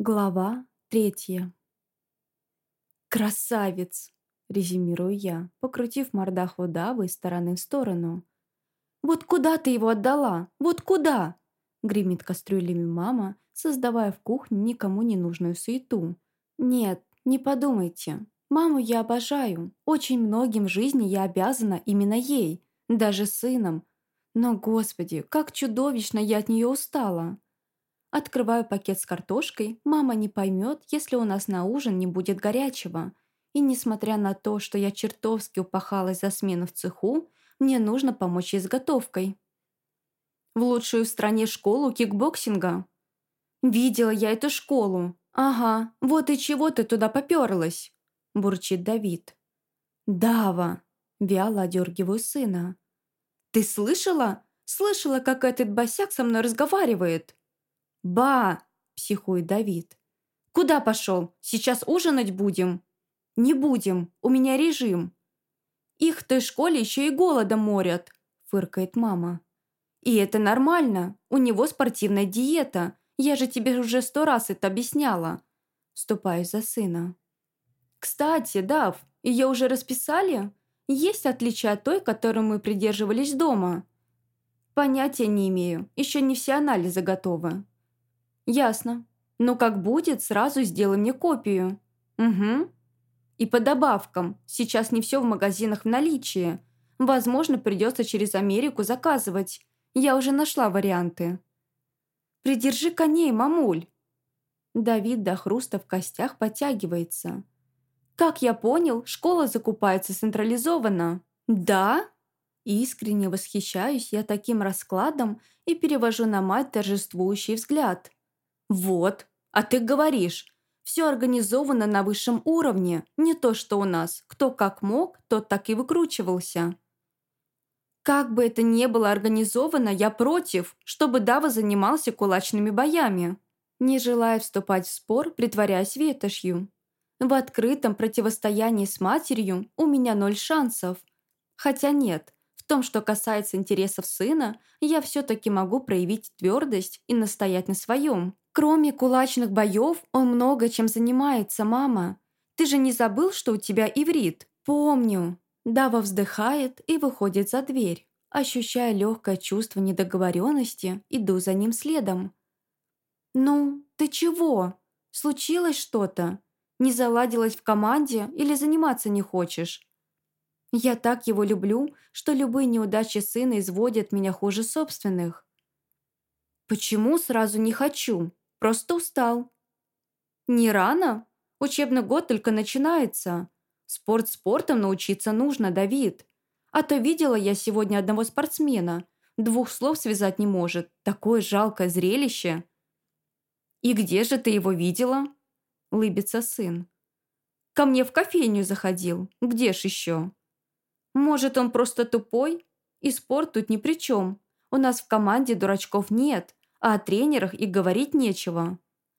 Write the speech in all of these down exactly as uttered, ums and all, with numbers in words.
Глава третья. «Красавец!» — резюмирую я, покрутив мордаху Давы из стороны в сторону. «Вот куда ты его отдала? Вот куда?» — гремит кастрюлями мама, создавая в кухне никому не нужную суету. «Нет, не подумайте. Маму я обожаю. Очень многим в жизни я обязана именно ей, даже сыном. Но, господи, как чудовищно я от нее устала!» Открываю пакет с картошкой, мама не поймет, если у нас на ужин не будет горячего. И несмотря на то, что я чертовски упахалась за смену в цеху, мне нужно помочь ей с готовкой. В лучшую в стране школу кикбоксинга. Видела я эту школу. Ага, вот и чего ты туда поперлась, бурчит Давид. Дава, вяло одергиваю сына. Ты слышала? Слышала, как этот босяк со мной разговаривает? «Ба!» – психует Давид. «Куда пошел? Сейчас ужинать будем?» «Не будем, у меня режим». «Их в той школе еще и голодом морят», – фыркает мама. «И это нормально, у него спортивная диета. Я же тебе уже сто раз это объясняла». Вступаю за сына. «Кстати, Дав, ее уже расписали? Есть отличие от той, которой мы придерживались дома?» «Понятия не имею, еще не все анализы готовы». «Ясно. Ну, как будет, сразу сделай мне копию». «Угу. И по добавкам. Сейчас не все в магазинах в наличии. Возможно, придется через Америку заказывать. Я уже нашла варианты». «Придержи коней, мамуль». Давид до хруста в костях подтягивается. «Как я понял, школа закупается централизованно». «Да?» Искренне восхищаюсь я таким раскладом и перевожу на мать торжествующий взгляд. «Вот, а ты говоришь, все организовано на высшем уровне, не то что у нас, кто как мог, тот так и выкручивался». «Как бы это ни было организовано, я против, чтобы Дава занимался кулачными боями». Не желая вступать в спор, притворяясь ветошью. В открытом противостоянии с матерью у меня ноль шансов. Хотя нет, в том, что касается интересов сына, я все-таки могу проявить твердость и настоять на своем. Кроме кулачных боев, он много чем занимается, мама. Ты же не забыл, что у тебя иврит? Помню. Дава вздыхает и выходит за дверь. Ощущая легкое чувство недоговоренности, иду за ним следом. «Ну, ты чего? Случилось что-то? Не заладилось в команде или заниматься не хочешь?» Я так его люблю, что любые неудачи сына изводят меня хуже собственных. «Почему сразу не хочу? Просто устал». «Не рано? Учебный год только начинается. Спорт спортом научиться нужно, Давид. А то видела я сегодня одного спортсмена. Двух слов связать не может. Такое жалкое зрелище». «И где же ты его видела?» – лыбится сын. «Ко мне в кофейню заходил. Где ж еще?» «Может, он просто тупой? И спорт тут ни при чем. У нас в команде дурачков нет, а о тренерах и говорить нечего».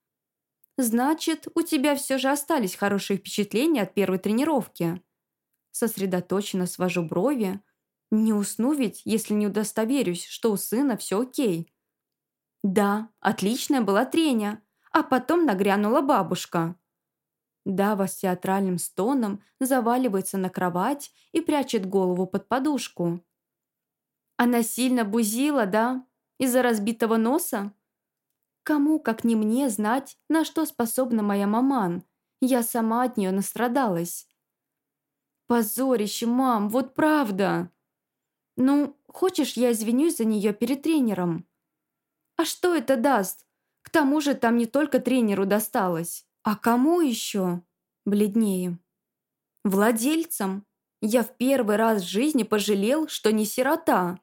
«Значит, у тебя все же остались хорошие впечатления от первой тренировки». Сосредоточенно свожу брови. Не усну ведь, если не удостоверюсь, что у сына все окей. «Да, отличная была треня, а потом нагрянула бабушка». Дава с театральным стоном заваливается на кровать и прячет голову под подушку. «Она сильно бузила, да? Из-за разбитого носа?» Кому, как не мне, знать, на что способна моя маман? Я сама от нее настрадалась. «Позорище, мам, вот правда!» «Ну, хочешь, я извинюсь за нее перед тренером?» «А что это даст? К тому же там не только тренеру досталось. А кому еще?» Бледнею. «Владельцам. Я в первый раз в жизни пожалел, что не сирота».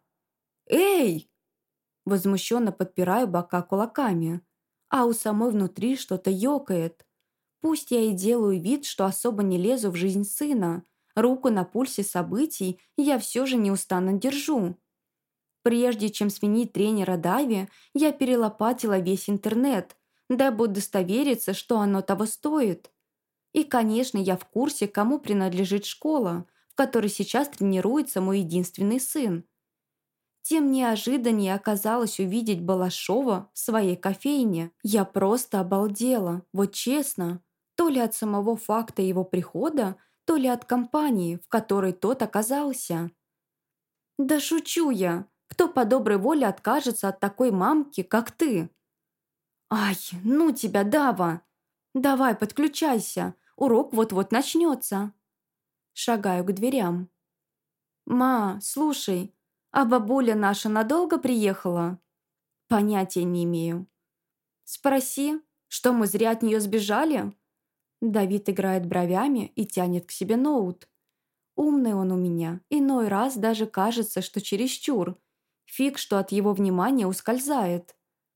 «Эй!» Возмущенно подпираю бока кулаками, а у самой внутри что-то ёкает. Пусть я и делаю вид, что особо не лезу в жизнь сына, руку на пульсе событий я все же неустанно держу. Прежде чем сменить тренера Дави, я перелопатила весь интернет, дабы удостовериться, что оно того стоит. И, конечно, я в курсе, кому принадлежит школа, в которой сейчас тренируется мой единственный сын. тем неожиданнее оказалось увидеть Балашова в своей кофейне. Я просто обалдела, вот честно. То ли от самого факта его прихода, то ли от компании, в которой тот оказался. «Да шучу я. Кто по доброй воле откажется от такой мамки, как ты?» «Ай, ну тебя, Дава! Давай, подключайся, урок вот-вот начнется». Шагаю к дверям. «Ма, слушай, а бабуля наша надолго приехала?» «Понятия не имею». «Спроси, что мы зря от нее сбежали?» Давид играет бровями и тянет к себе ноут. Умный он у меня, иной раз даже кажется, что чересчур. Фиг, что от его внимания ускользает.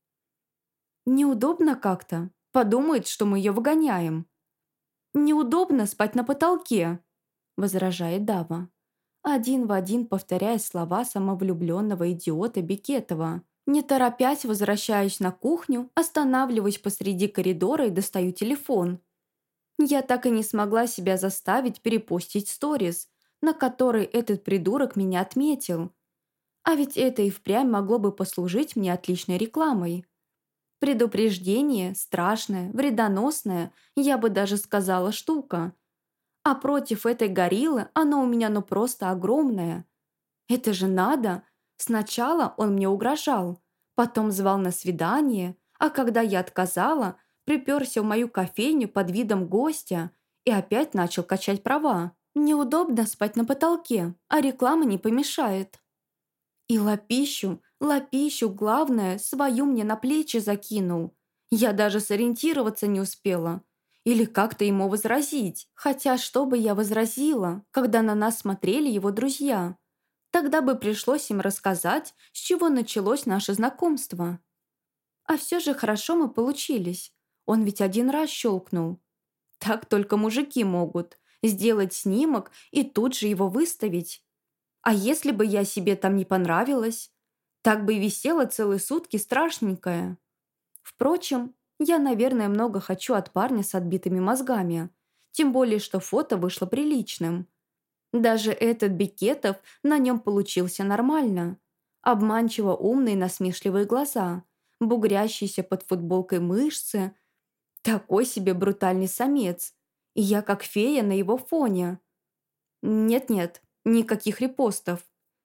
«Неудобно как-то. Подумает, что мы ее выгоняем». «Неудобно спать на потолке», — возражает Дава, один в один повторяя слова самовлюбленного идиота Бекетова. Не торопясь, возвращаюсь на кухню, останавливаюсь посреди коридора и достаю телефон. Я так и не смогла себя заставить перепостить сторис, на который этот придурок меня отметил. А ведь это и впрямь могло бы послужить мне отличной рекламой. Предупреждение страшное, вредоносное, я бы даже сказала, штука. А против этой гориллы оно у меня ну просто огромное. Это же надо. Сначала он мне угрожал, потом звал на свидание, а когда я отказала, приперся в мою кофейню под видом гостя и опять начал качать права. Неудобно спать на потолке, а реклама не помешает. И лапищу, лапищу, главное, свою мне на плечи закинул. Я даже сориентироваться не успела. Или как-то ему возразить. Хотя что бы я возразила, когда на нас смотрели его друзья? Тогда бы пришлось им рассказать, с чего началось наше знакомство. А все же хорошо мы получились. Он ведь один раз щелкнул. Так только мужики могут. Сделать снимок и тут же его выставить. А если бы я себе там не понравилась? Так бы и висела целые сутки страшненькая. Впрочем, я, наверное, много хочу от парня с отбитыми мозгами. Тем более, что фото вышло приличным. Даже этот Бекетов на нем получился нормально. Обманчиво умные насмешливые глаза, бугрящиеся под футболкой мышцы. Такой себе брутальный самец. И я как фея на его фоне. Нет-нет, никаких репостов.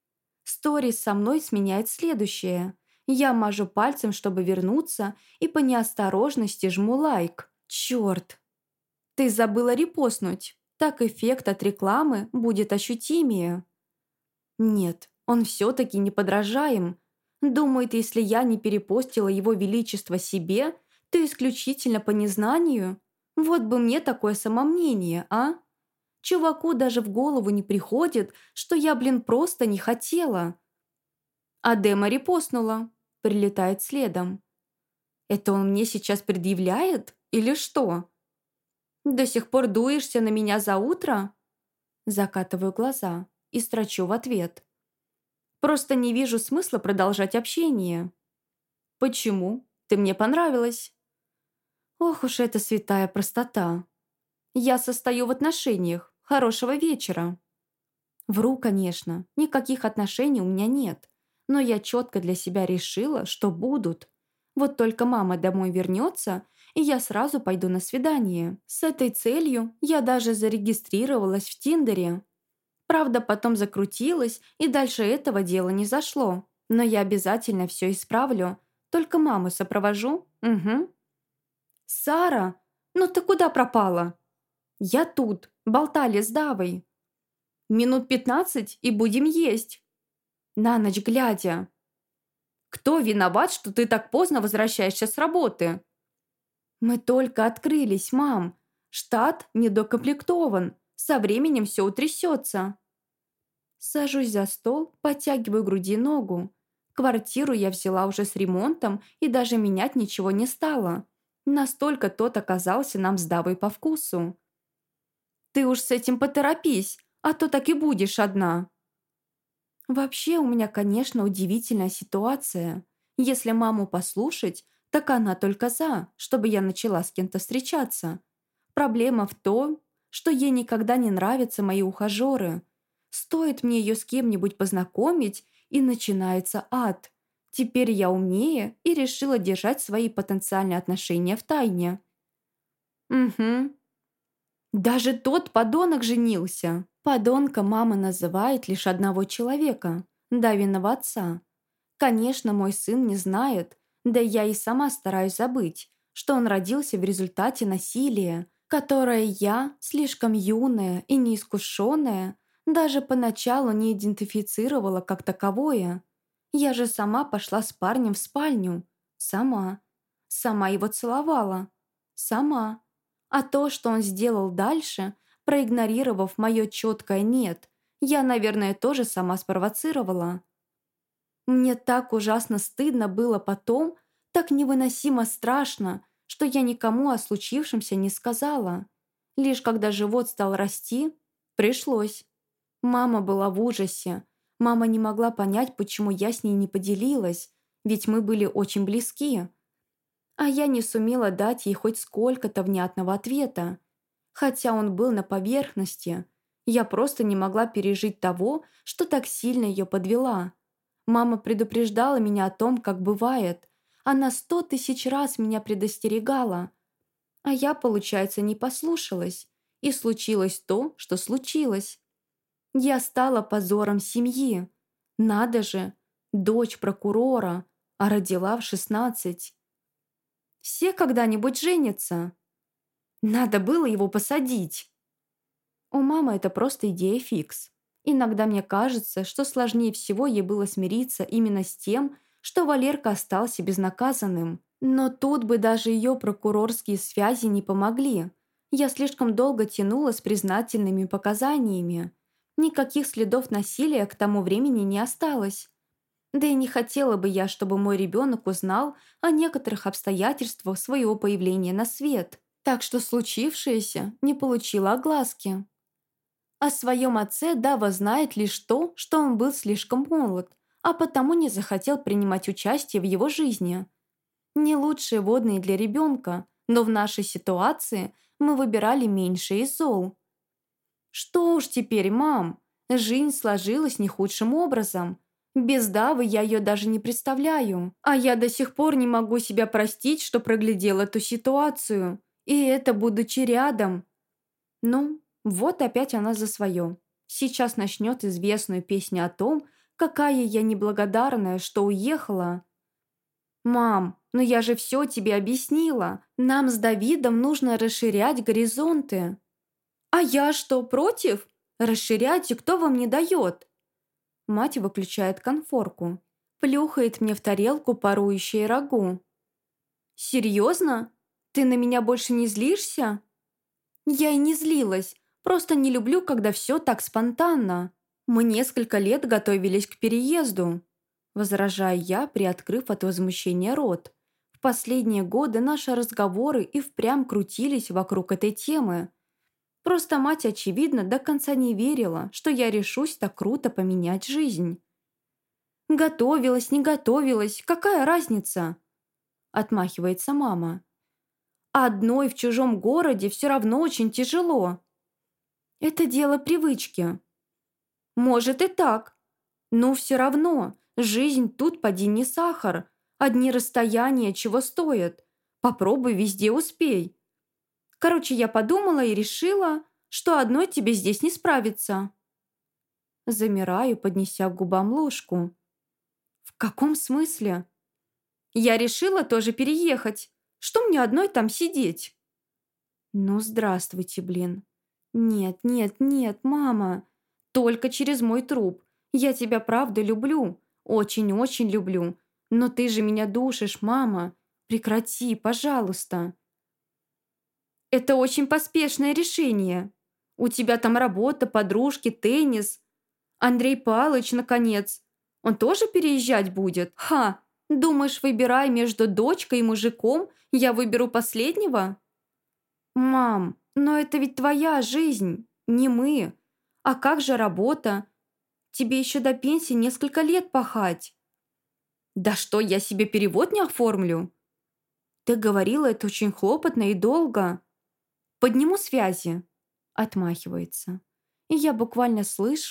Сторис со мной сменяет следующее. Я мажу пальцем, чтобы вернуться, и по неосторожности жму лайк. Черт! Ты забыла репостнуть. Так эффект от рекламы будет ощутимее. Нет, он все-таки неподражаем. Думает, если я не перепостила его величество себе, то исключительно по незнанию. Вот бы мне такое самомнение, а? Чуваку даже в голову не приходит, что я, блин, просто не хотела. А Дема репостнула. Прилетает следом. Это он мне сейчас предъявляет? Или что? До сих пор дуешься на меня за утро? Закатываю глаза и строчу в ответ. Просто не вижу смысла продолжать общение. Почему? Ты мне понравилась. Ох уж эта святая простота. Я состою в отношениях. Хорошего вечера. Вру, конечно. Никаких отношений у меня нет. Но я четко для себя решила, что будут. Вот только мама домой вернется, и я сразу пойду на свидание. С этой целью я даже зарегистрировалась в Тиндере. Правда, потом закрутилась, и дальше этого дела не зашло. Но я обязательно все исправлю. Только маму сопровожу. Угу. «Сара, ну ты куда пропала?» «Я тут. Болтали с Давой». «Минут пятнадцать и будем есть». «На ночь глядя». «Кто виноват, что ты так поздно возвращаешься с работы?» «Мы только открылись, мам. Штат недокомплектован. Со временем все утрясется». Сажусь за стол, подтягиваю к груди ногу. Квартиру я взяла уже с ремонтом и даже менять ничего не стала. Настолько тот оказался нам с Давой по вкусу. «Ты уж с этим поторопись, а то так и будешь одна». Вообще у меня, конечно, удивительная ситуация. Если маму послушать, так она только за, чтобы я начала с кем-то встречаться. Проблема в том, что ей никогда не нравятся мои ухажеры. Стоит мне ее с кем-нибудь познакомить, и начинается ад. Теперь я умнее и решила держать свои потенциальные отношения в тайне. Угу. Даже тот подонок женился. Подонка мама называет лишь одного человека, Давиного отца. Конечно, мой сын не знает, да я и сама стараюсь забыть, что он родился в результате насилия, которое я, слишком юная и неискушенная, даже поначалу не идентифицировала как таковое. Я же сама пошла с парнем в спальню. Сама. Сама его целовала. Сама. А то, что он сделал дальше, проигнорировав мое четкое «нет», я, наверное, тоже сама спровоцировала. Мне так ужасно стыдно было потом, так невыносимо страшно, что я никому о случившемся не сказала. Лишь когда живот стал расти, пришлось. Мама была в ужасе. Мама не могла понять, почему я с ней не поделилась, ведь мы были очень близки. А я не сумела дать ей хоть сколько-то внятного ответа. Хотя он был на поверхности, я просто не могла пережить того, что так сильно ее подвела. Мама предупреждала меня о том, как бывает. Она сто тысяч раз меня предостерегала. А я, получается, не послушалась. И случилось то, что случилось. Я стала позором семьи. Надо же, дочь прокурора, а родила в шестнадцать. Все когда-нибудь женятся. Надо было его посадить. У мамы это просто идея фикс. Иногда мне кажется, что сложнее всего ей было смириться именно с тем, что Валерка остался безнаказанным. Но тут бы даже ее прокурорские связи не помогли. Я слишком долго тянула с признательными показаниями. Никаких следов насилия к тому времени не осталось. Да и не хотела бы я, чтобы мой ребенок узнал о некоторых обстоятельствах своего появления на свет. Так что случившееся не получило огласки. О своем отце Дава знает лишь то, что он был слишком молод, а потому не захотел принимать участие в его жизни. Не лучшие водные для ребенка, но в нашей ситуации мы выбирали меньшее из зол. Что уж теперь, мам, жизнь сложилась не худшим образом. Без Давы я ее даже не представляю. А я до сих пор не могу себя простить, что проглядел эту ситуацию. И это будучи рядом. Ну, вот опять она за свое. Сейчас начнет известную песню о том, какая я неблагодарная, что уехала. «Мам, ну я же все тебе объяснила. Нам с Давидом нужно расширять горизонты». «А я что, против? Расширяйте, кто вам не дает?» Мать выключает конфорку, плюхает мне в тарелку парующее рагу. «Серьезно? Ты на меня больше не злишься?» «Я и не злилась, просто не люблю, когда все так спонтанно. Мы несколько лет готовились к переезду», возражаю я, приоткрыв от возмущения рот. В последние годы наши разговоры и впрямь крутились вокруг этой темы. Просто мать, очевидно, до конца не верила, что я решусь так круто поменять жизнь. «Готовилась, не готовилась, какая разница?» Отмахивается мама. «Одной в чужом городе все равно очень тяжело. Это дело привычки». «Может и так. Но все равно, жизнь тут поди не сахар. Одни расстояния чего стоят. Попробуй везде успей. Короче, я подумала и решила, что одной тебе здесь не справиться». Замираю, поднеся к губам ложку. «В каком смысле?» «Я решила тоже переехать. Что мне одной там сидеть?» «Ну, здравствуйте, блин. Нет, нет, нет, мама. Только через мой труп. Я тебя правда люблю. Очень-очень люблю. Но ты же меня душишь, мама. Прекрати, пожалуйста». «Это очень поспешное решение. У тебя там работа, подружки, теннис. Андрей Палыч, наконец. Он тоже переезжать будет? Ха! Думаешь, выбирая между дочкой и мужиком, я выберу последнего?» «Мам, но это ведь твоя жизнь, не мы. А как же работа? Тебе еще до пенсии несколько лет пахать». «Да что, я себе перевод не оформлю?» «Ты говорила, это очень хлопотно и долго». «Подниму связи», — отмахивается. И я буквально слышу,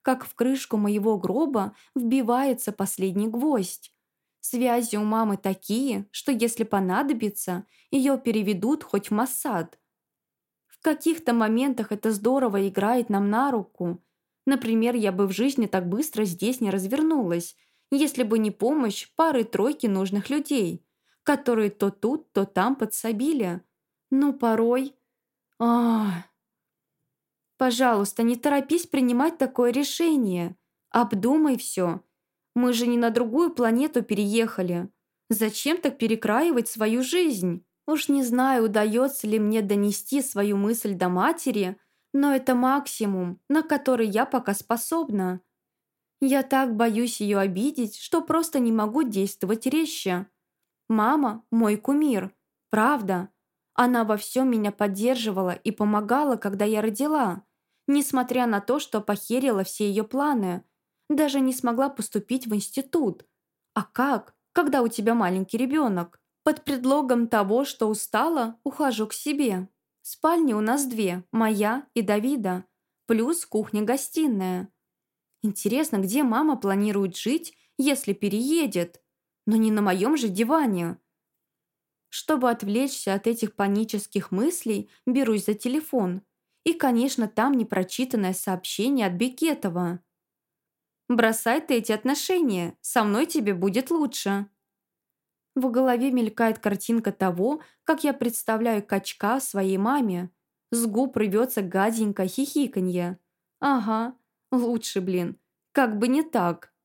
как в крышку моего гроба вбивается последний гвоздь. Связи у мамы такие, что если понадобится, ее переведут хоть в Моссад. В каких-то моментах это здорово играет нам на руку. Например, я бы в жизни так быстро здесь не развернулась, если бы не помощь пары-тройки нужных людей, которые то тут, то там подсобили. Но порой... Ах... Пожалуйста, не торопись принимать такое решение. Обдумай все. Мы же не на другую планету переехали. Зачем так перекраивать свою жизнь? Уж не знаю, удается ли мне донести свою мысль до матери, но это максимум, на который я пока способна. Я так боюсь ее обидеть, что просто не могу действовать резче. Мама– мой кумир. Правда. Она во всем меня поддерживала и помогала, когда я родила. Несмотря на то, что похерила все ее планы. Даже не смогла поступить в институт. А как, когда у тебя маленький ребенок? Под предлогом того, что устала, ухожу к себе. Спальни у нас две, моя и Давида. Плюс кухня-гостиная. Интересно, где мама планирует жить, если переедет? Но не на моем же диване. Чтобы отвлечься от этих панических мыслей, берусь за телефон. И, конечно, там непрочитанное сообщение от Бекетова. «Бросай ты эти отношения, со мной тебе будет лучше». В голове мелькает картинка того, как я представляю качка своей маме. С губ рвется гаденькое хихиканье. Ага, лучше, блин, как бы не так.